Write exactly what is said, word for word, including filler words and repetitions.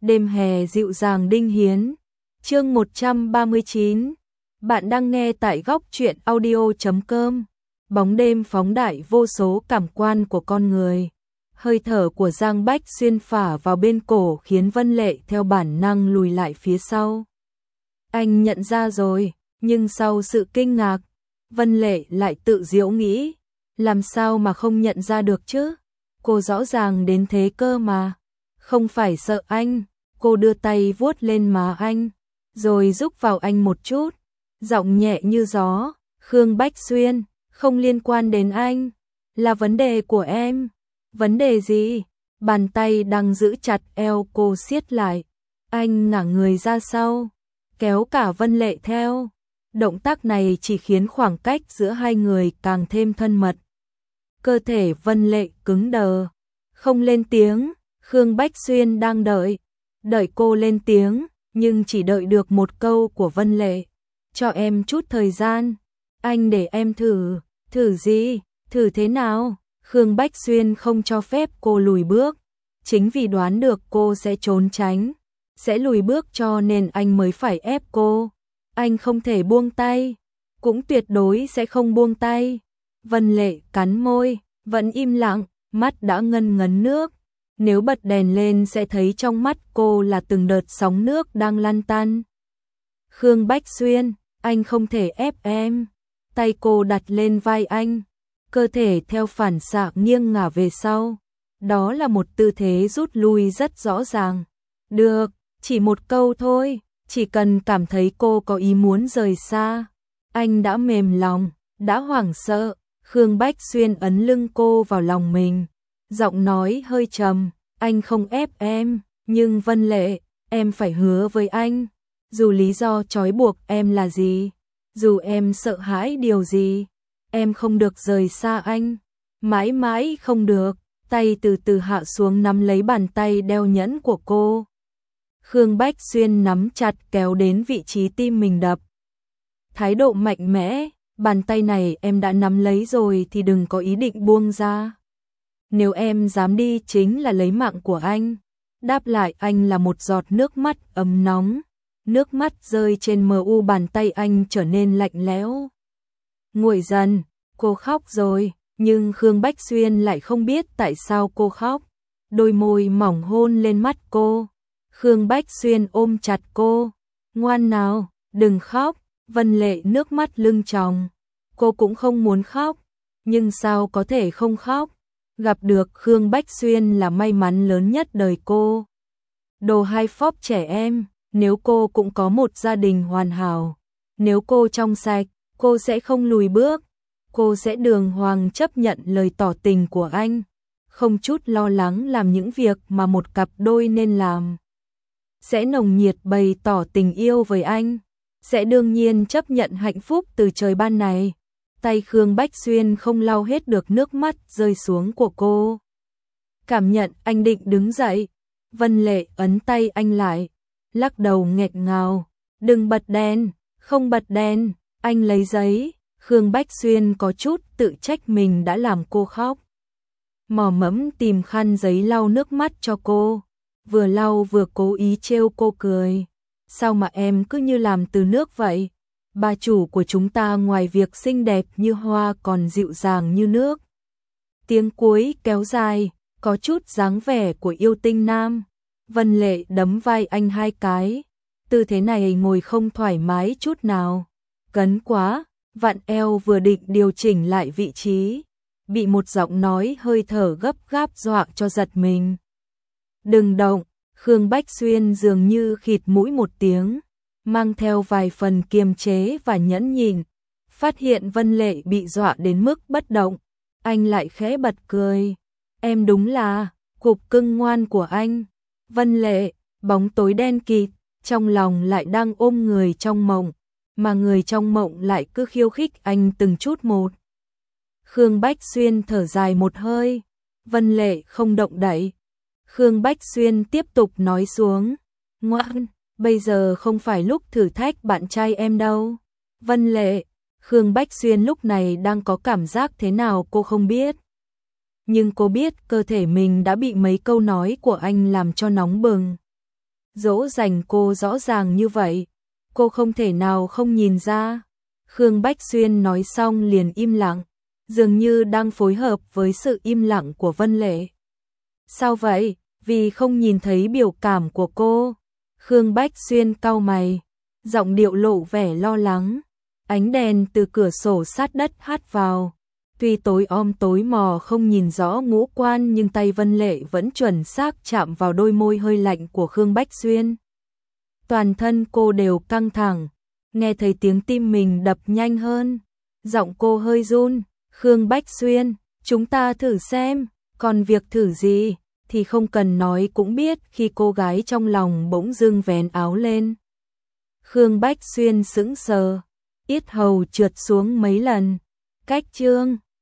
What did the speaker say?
Đêm hè dịu dàng Đinh Hiến. Chương một trăm ba mươi chín. Bạn đang nghe tại góc truyện audio chấm com. Bóng đêm phóng đại vô số cảm quan của con người. Hơi thở của Giang Bách Xuyên phả vào bên cổ khiến Vân Lệ theo bản năng lùi lại phía sau. Anh nhận ra rồi, nhưng sau sự kinh ngạc, Vân Lệ lại tự giễu nghĩ, làm sao mà không nhận ra được chứ? Cô rõ ràng đến thế cơ mà. Không phải sợ anh, cô đưa tay vuốt lên má anh, rồi rúc vào anh một chút, giọng nhẹ như gió, Khương Bách Xuyên, không liên quan đến anh, là vấn đề của em. Vấn đề gì? Bàn tay đang giữ chặt eo cô siết lại, anh ngả người ra sau, kéo cả Vân Lệ theo. Động tác này chỉ khiến khoảng cách giữa hai người càng thêm thân mật. Cơ thể Vân Lệ cứng đờ, không lên tiếng. Khương Bách Xuyên đang đợi, đợi cô lên tiếng, nhưng chỉ đợi được một câu của Vân Lệ. Cho em chút thời gian, anh để em thử. Thử gì? Thử thế nào? Khương Bách Xuyên không cho phép cô lùi bước. Chính vì đoán được cô sẽ trốn tránh, sẽ lùi bước cho nên anh mới phải ép cô. Anh không thể buông tay, cũng tuyệt đối sẽ không buông tay. Vân Lệ cắn môi, vẫn im lặng, mắt đã ngân ngấn nước. Nếu bật đèn lên sẽ thấy trong mắt cô là từng đợt sóng nước đang lăn tăn. Khương Bách Xuyên, anh không thể ép em. Tay cô đặt lên vai anh, cơ thể theo phản xạ nghiêng ngả về sau. Đó là một tư thế rút lui rất rõ ràng. Được, chỉ một câu thôi, chỉ cần cảm thấy cô có ý muốn rời xa. Anh đã mềm lòng, đã hoảng sợ. Khương Bách Xuyên ấn lưng cô vào lòng mình, giọng nói hơi trầm, anh không ép em, nhưng Vân Lệ, em phải hứa với anh, dù lý do trói buộc em là gì, dù em sợ hãi điều gì, em không được rời xa anh, mãi mãi không được. Tay từ từ hạ xuống nắm lấy bàn tay đeo nhẫn của cô. Khương Bách Xuyên nắm chặt kéo đến vị trí tim mình đập. Thái độ mạnh mẽ, bàn tay này em đã nắm lấy rồi thì đừng có ý định buông ra. Nếu em dám đi chính là lấy mạng của anh. Đáp lại anh là một giọt nước mắt ấm nóng. Nước mắt rơi trên mờ u bàn tay anh trở nên lạnh lẽo. Nguội dần, cô khóc rồi, nhưng Khương Bách Xuyên lại không biết tại sao cô khóc. Đôi môi mỏng hôn lên mắt cô. Khương Bách Xuyên ôm chặt cô. Ngoan nào, đừng khóc. Vân Lệ nước mắt lưng tròng. Cô cũng không muốn khóc, nhưng sao có thể không khóc. Gặp được Khương Bách Xuyên là may mắn lớn nhất đời cô. Đồ hai phóc trẻ em, nếu cô cũng có một gia đình hoàn hảo, nếu cô trong sạch, cô sẽ không lùi bước. Cô sẽ đường hoàng chấp nhận lời tỏ tình của anh, không chút lo lắng làm những việc mà một cặp đôi nên làm. Sẽ nồng nhiệt bày tỏ tình yêu với anh, sẽ đương nhiên chấp nhận hạnh phúc từ trời ban này. Tay Khương Bách Xuyên không lau hết được nước mắt rơi xuống của cô. Cảm nhận anh định đứng dậy, Vân Lệ ấn tay anh lại, lắc đầu nghẹt ngào. Đừng bật đèn, không bật đèn, anh lấy giấy. Khương Bách Xuyên có chút tự trách mình đã làm cô khóc. Mò mẫm tìm khăn giấy lau nước mắt cho cô, vừa lau vừa cố ý trêu cô cười. Sao mà em cứ như làm từ nước vậy? Bà chủ của chúng ta ngoài việc xinh đẹp như hoa còn dịu dàng như nước. Tiếng cuối kéo dài, có chút dáng vẻ của yêu tinh nam. Vân Lệ đấm vai anh hai cái. Tư thế này ngồi không thoải mái chút nào. Cấn quá, vặn eo vừa định điều chỉnh lại vị trí. Bị một giọng nói hơi thở gấp gáp dọa cho giật mình. Đừng động. Khương Bách Xuyên dường như khịt mũi một tiếng, mang theo vài phần kiềm chế và nhẫn nhịn. Phát hiện Vân Lệ bị dọa đến mức bất động, anh lại khẽ bật cười. Em đúng là cục cưng ngoan của anh. Vân Lệ, bóng tối đen kịt, trong lòng lại đang ôm người trong mộng, mà người trong mộng lại cứ khiêu khích anh từng chút một. Khương Bách Xuyên thở dài một hơi, Vân Lệ không động đậy. Khương Bách Xuyên tiếp tục nói xuống, ngoan, bây giờ không phải lúc thử thách bạn trai em đâu. Vân Lệ, Khương Bách Xuyên lúc này đang có cảm giác thế nào cô không biết. Nhưng cô biết cơ thể mình đã bị mấy câu nói của anh làm cho nóng bừng. dỗ dành cô rõ ràng như vậy, cô không thể nào không nhìn ra. Khương Bách Xuyên nói xong liền im lặng, dường như đang phối hợp với sự im lặng của Vân Lệ. Sao vậy? Vì không nhìn thấy biểu cảm của cô. Khương Bách Xuyên cau mày, giọng điệu lộ vẻ lo lắng. Ánh đèn từ cửa sổ sát đất hắt vào. Tuy tối om tối mò không nhìn rõ ngũ quan nhưng tay Vân Lệ vẫn chuẩn xác chạm vào đôi môi hơi lạnh của Khương Bách Xuyên. Toàn thân cô đều căng thẳng, nghe thấy tiếng tim mình đập nhanh hơn. Giọng cô hơi run, Khương Bách Xuyên, chúng ta thử xem, còn việc thử gì thì không cần nói cũng biết. Khi cô gái trong lòng bỗng dưng vén áo lên. Khương Bách Xuyên sững sờ, yết hầu trượt xuống mấy lần. Cách chương